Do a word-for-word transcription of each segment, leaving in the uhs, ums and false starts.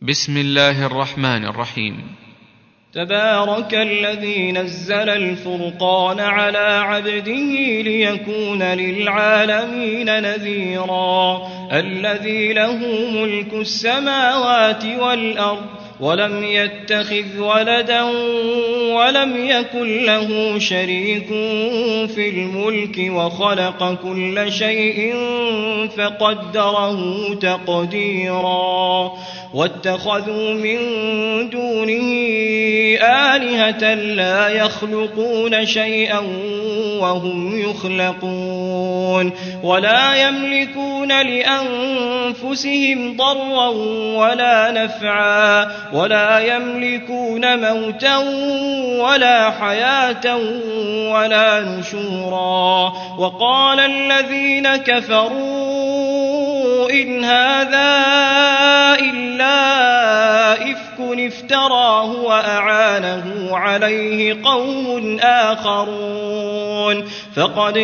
بسم الله الرحمن الرحيم. تبارك الذي نزل الفرقان على عبده ليكون للعالمين نذيرا الذي له ملك السماوات والأرض ولم يتخذ ولدا ولم يكن له شريك في الملك وخلق كل شيء فقدره تقديرا واتخذوا من دونه آلهة لا يخلقون شيئا وهم يخلقون ولا يملكون لأنفسهم ضرا ولا نفعا ولا يملكون موتا ولا حياة ولا نشورا. وقال الذين كفروا إن هذا إلا إفك افتراه وأعانه عليه قوم آخرون فقد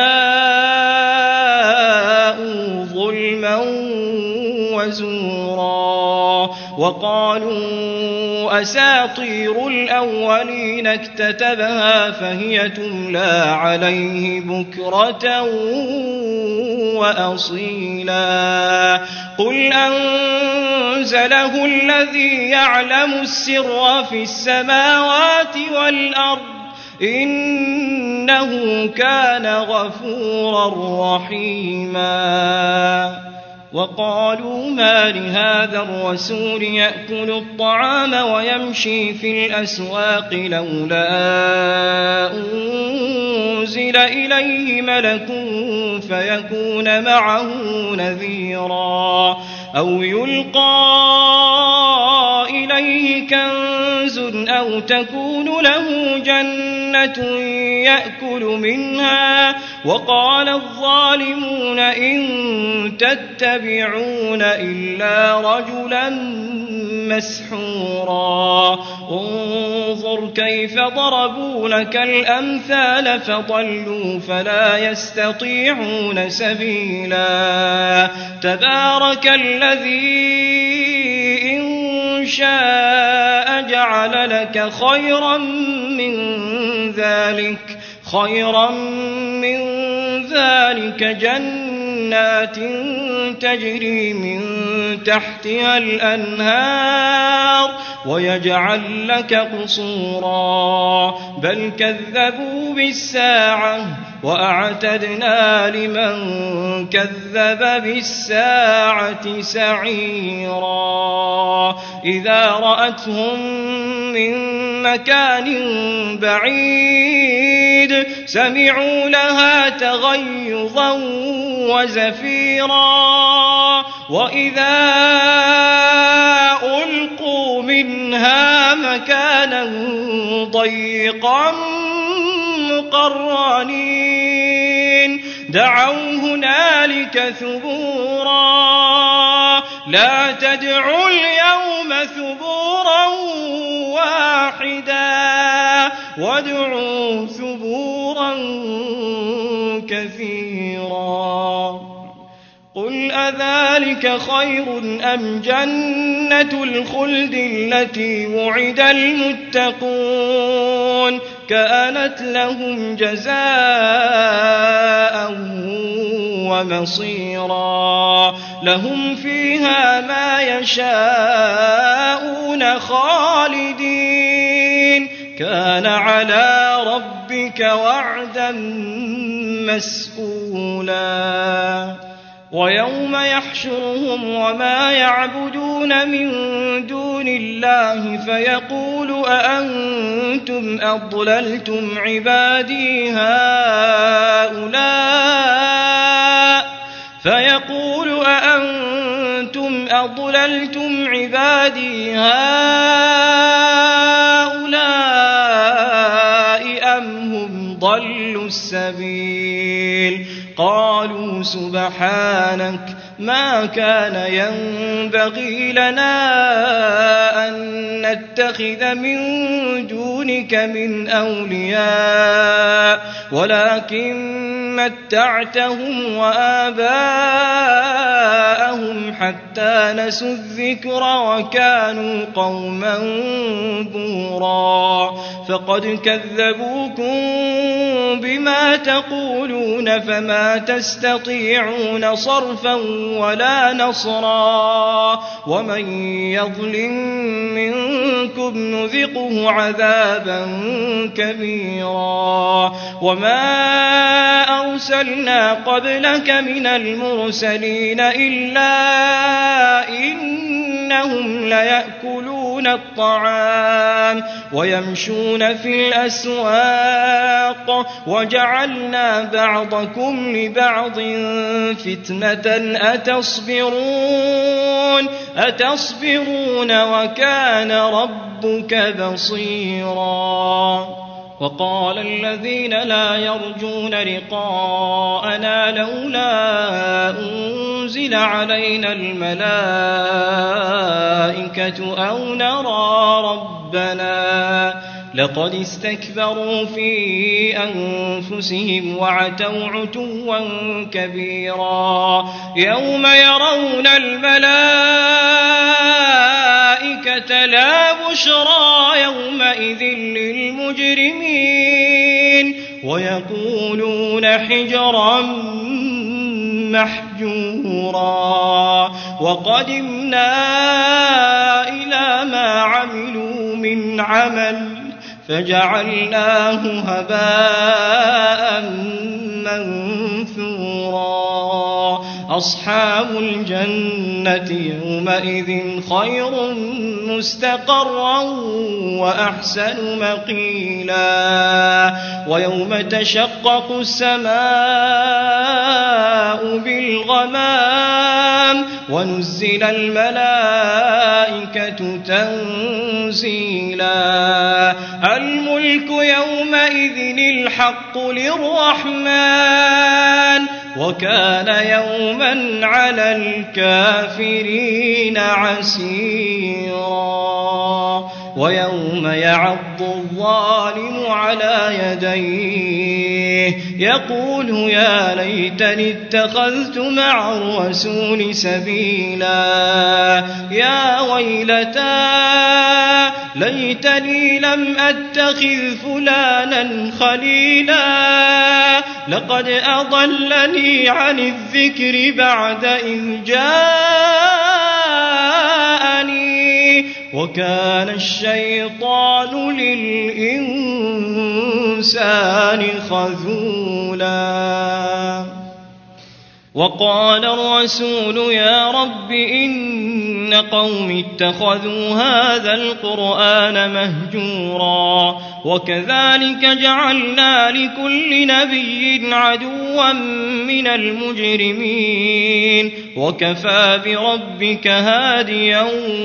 جاءوا ظلما وزورا. وقالوا أساطير الأولين اكتتبها فهي تملى عليه بكرة وأصيلا. قل أنزله الذي يعلم السر في السماوات والأرض إنه كان غفورا رحيما. وقالوا ما لهذا الرسول يأكل الطعام ويمشي في الأسواق لولا أنزل إليه ملك فيكون معه نذيرا أو يلقى إليه كنز أو تكون له جنة يأكل منها. وقال الظالمون إن تتبعون إلا رجلا مسحورا. انظر كيف ضربوا لك الأمثال فضلوا فلا يستطيعون سبيلا. تبارك الذي إن شاء جعل لك خيرا من ذلك خيرا من ذلك جنات تجري من تحتها الأنهار ويجعل لك قصورا بل كذبوا بالساعة وأعتدنا لمن كذب بالساعة سعيرا. إذا رأتهم من مكان بعيد سمعوا لها تغيظا وزفيرا وإذا ألقوا منها مكانا ضيقا مقرنين دعوا هنالك ثبورا لا تدعوا اليوم ثبورا واحدا وادعوا ثبورا كثيرا. قل أذلك خير أم جنة الخلد التي وعد المتقون كانت لهم جزاء ومصيرا لهم فيها ما يشاءون خالدين كان على ربك وعدا مسئولا. ويوم يحشرهم وما يعبدون من دون الله فيقول أأنتم أضللتم عبادي هؤلاء فيقول أأنتم أضللتم عبادي هؤلاء أم هم ضلوا السبيل قالوا سبحانك ما كان ينبغي لنا أن نتخذ من دونك من أولياء ولكن متعتهم وآباءهم حتى نسوا الذكر وكانوا قوما بورا فقد كذبوكم بما تقولون فما تستطيعون صرفا ولا نصرا ومن يظلم منكم نذقه عذابا كبيرا وما أرسلنا قبلك من المرسلين إلا إنهم ليأكلون الطعام ويمشون في الأسواق وجعلنا بعضكم لبعض فتنة أتصبرون أتصبرون وكان ربك بصيرا وقال الذين لا يرجون لقاءنا لولا أنزل علينا الملائكة أو نرى ربنا لقد استكبروا في أنفسهم وعتوا عتوا كبيرا يوم يرون الملائكة لا بشرى يومئذ للمجرمين ويقولون حجرا محجورا وقدمنا إلى ما عملوا من عمل فجعلناه هباء منثورا أصحاب الجنة يومئذ خير مستقرا وأحسن مقيلا ويوم تشقق السماء بالغمام ونزل الملائكة تنزيلا الملك يومئذ الحق للرحمن وكان يوما على الكافرين عسيرا ويوم يعض الظالم على يديه يقول يا ليتني اتخذت مع الرسول سبيلا يا ويلتى ليتني لم أتخذ فلانا خليلا لقد أضلني عن الذكر بعد إذ جاءني وكان الشيطان للإنسان خذولا وقال الرسول يا رب إن قوم اتخذوا هذا القرآن مهجورا وكذلك جعلنا لكل نبي عدوا من المجرمين وكفى بربك هاديا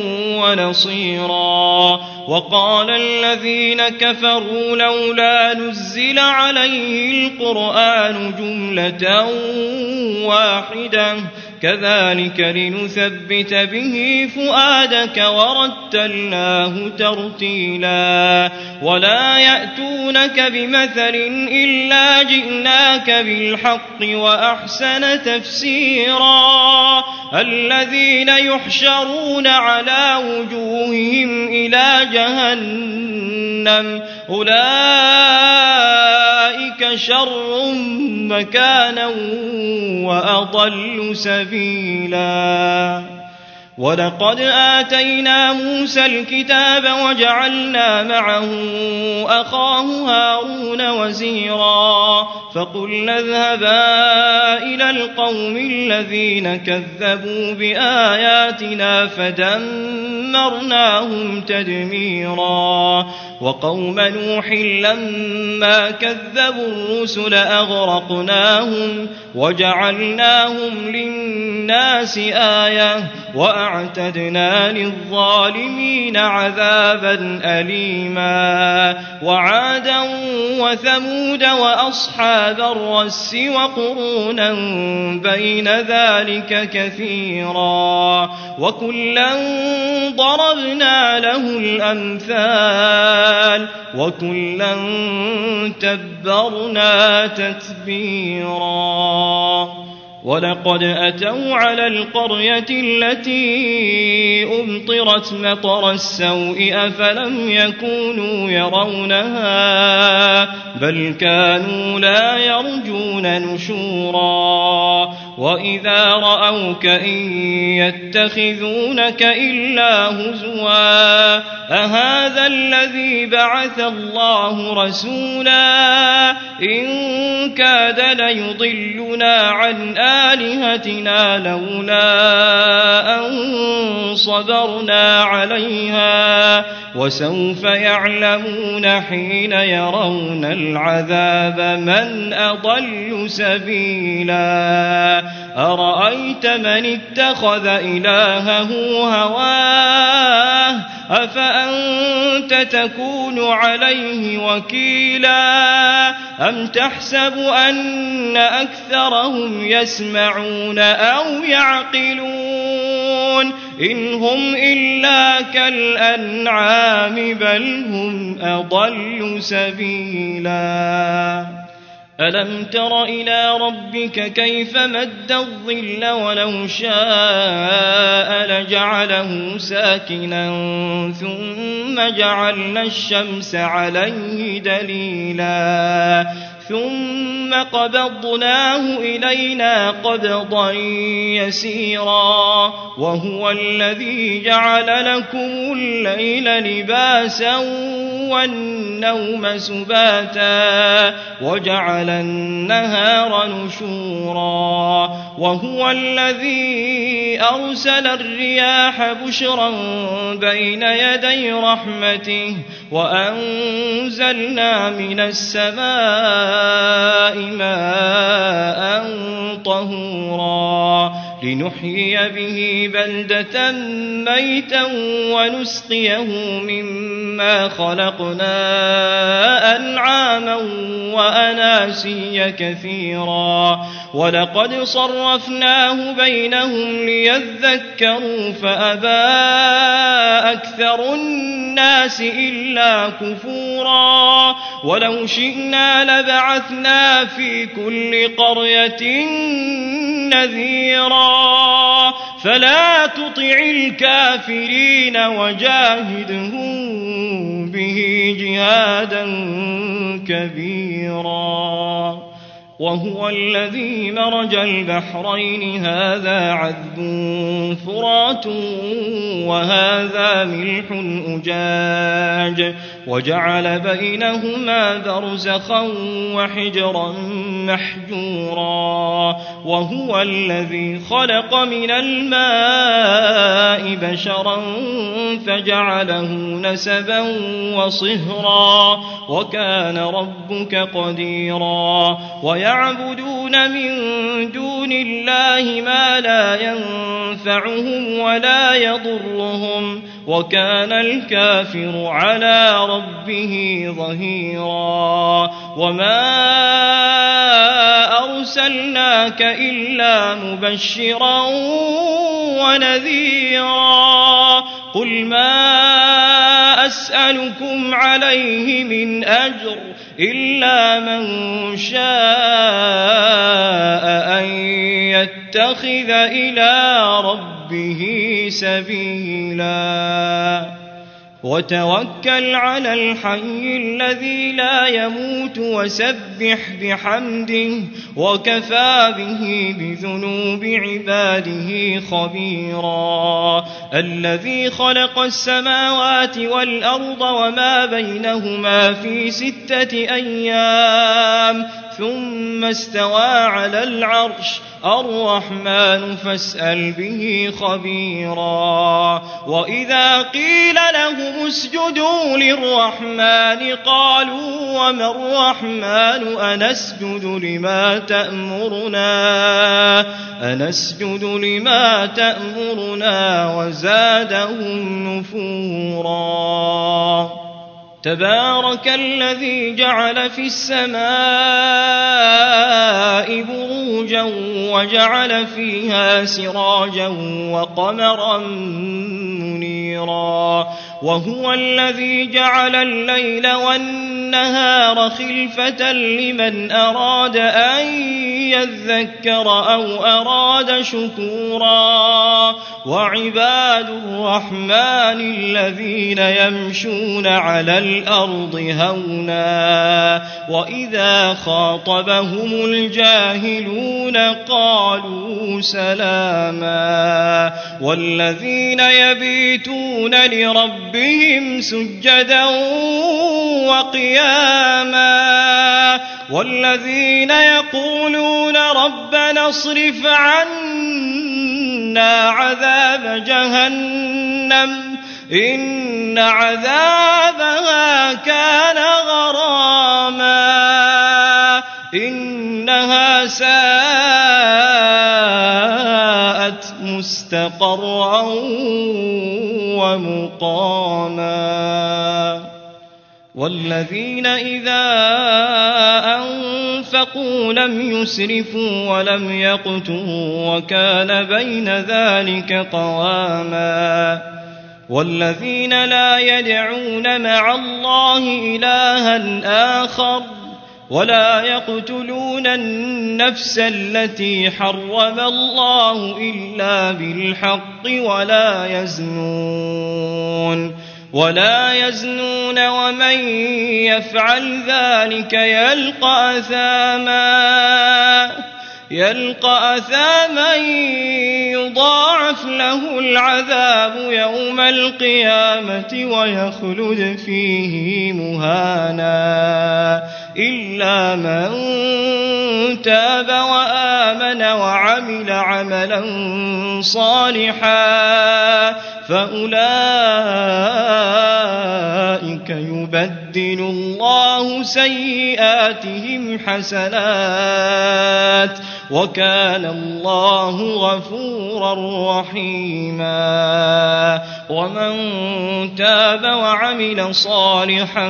ونصيرا وقال الذين كفروا لولا نزل عليه القرآن جملة واحدة كذلك لنثبت به فؤادك ورتلناه ترتيلا ولا يأتونك بمثل إلا جئناك بالحق وأحسن تفسيرا الذين يحشرون على وجوههم إلى جهنم أولئك شر مكانا وأضل سبيلا ولقد آتينا موسى الكتاب وجعلنا معه أخاه هارون وزيرا فقلنا اذهبا إلى القوم الذين كذبوا بآياتنا فدمرناهم تدميرا وقوم نوح لما كذبوا الرسل أغرقناهم وجعلناهم للناس آية وأعتدنا للظالمين عذابا أليما وعادا وثمود وأصحاب الرس وقرونا بين ذلك كثيرا وكلا ضربنا له الأمثال الجبال وكلا تبرنا تتبيرا ولقد أتوا على القرية التي أمطرت مطر السوء أفلم يكونوا يرونها بل كانوا لا يرجون نشورا وإذا رأوك إن يتخذونك إلا هزوا أهذا الذي بعث الله رسولا إن كاد ليضلنا عن آلهتنا لولا أن صبرنا عليها وسوف يعلمون حين يرون العذاب من أضل سبيلا أرأيت من اتخذ إلهه هواه أفأنت تكون عليه وكيلا أم تحسب أن أكثرهم يسمعون أو يعقلون إن هم إلا كالأنعام بل هم أضل سبيلا ألم تر إلى ربك كيف مد الظل ولو شاء لجعله ساكنا ثم جعلنا الشمس عليه دليلا ثم قبضناه إلينا قبضا يسيرا وهو الذي جعل لكم الليل لباسا والنوم سباتا وجعل النهار نشورا وهو الذي أرسل الرياح بشرا بين يدي رحمته وأنزلنا من السماء ماء طهورا لنحيي به بلدة ميتا ونسقيه مما خلقنا أنعاما وأناسيا كثيرا ولقد صرفناه بينهم ليذكروا فأبى أكثر الناس إلا كفورا ولو شئنا لبعثنا في كل قرية نذيرا فلا تطع الكافرين وجاهدهم به جهادا كبيرا وهو الذي مرج البحرين هذا عذب فرات وهذا ملح أجاج وجعل بينهما برزخا وحجرا محجورا وهو الذي خلق من الماء بشرا فجعله نسبا وصهرا وكان ربك قديرا ويعبدون من دون الله ما لا ينفعهم ولا يضرهم وكان الكافر على ربه ظهيرا وما أرسلناك إلا مبشرا ونذيرا قل ما أسألكم عليه من أجر إلا من شاء أن يتخذ إلى ربه سبيلا وتوكل على الحي الذي لا يموت وسبح بحمده وكفى به بذنوب عباده خبيرا الذي خلق السماوات والأرض وما بينهما في ستة أيام ثم استوى على العرش الرحمن فاسأل به خبيرا وإذا قيل لهم اسجدوا للرحمن قالوا وما الرحمن أنسجد لما تأمرنا أنسجد لما تأمرنا وزادهم نفورا تبارك الذي جعل في السماء بروجا وجعل فيها سراجا وقمرا منيرا وهو الذي جعل الليل والنهار خلفة لمن أراد أن يذكر أو أراد شكورا وعباد الرحمن الذين يمشون على الأرض هونا وإذا خاطبهم الجاهلون قالوا سلاما والذين يبيتون لربهم سجدا وقياما والذين يقولون ربنا اصرف عنا عذاب جهنم إن عذابها كان غراما إنها ساءت مستقرا ومقاما والذين إذا أنفقوا لم يسرفوا ولم يقتروا وكان بين ذلك قواما والذين لا يدعون مع الله إلها آخر ولا يقتلون النفس التي حرم الله إلا بالحق ولا يزنون ولا يزنون ومن يفعل ذلك يلقى أثاما يلقى أثاما يضاعف له العذاب يوم القيامة ويخلد فيه مهانا إلا من تاب وآمن وعمل عملا صالحا فأولئك يبدل الله سيئاتهم حسنات وكان الله غفورا رحيما ومن تاب وعمل صالحا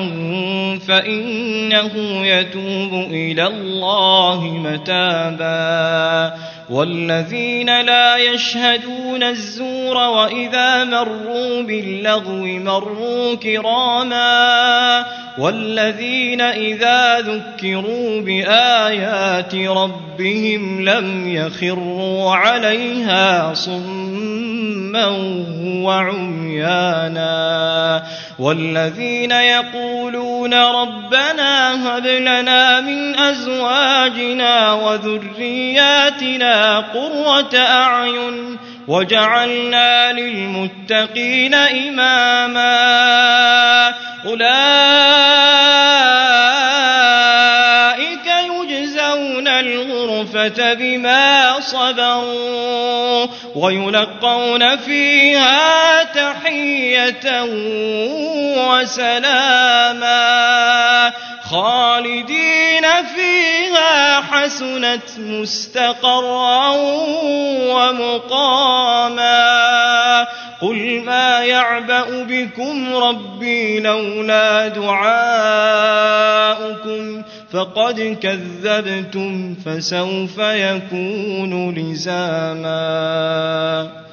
فإنه يتوب إلى الله متابا والذين لا يشهدون الزور وإذا مروا باللغو مروا كراما والذين إذا ذكروا بآيات ربهم لم يخروا عليها صما وعميانا والذين يقولون ربنا هب لنا من أزواجنا وذرياتنا قرة أعين وجعلنا للمتقين إماما أولئك يجزون الغرفة بما صبروا ويلقون فيها تحية وسلاما خالدين فيها حسنت مستقرا ومقاما قل ما يعبأ بكم ربي لولا دعاؤكم فقد كذبتم فسوف يكون لزاما.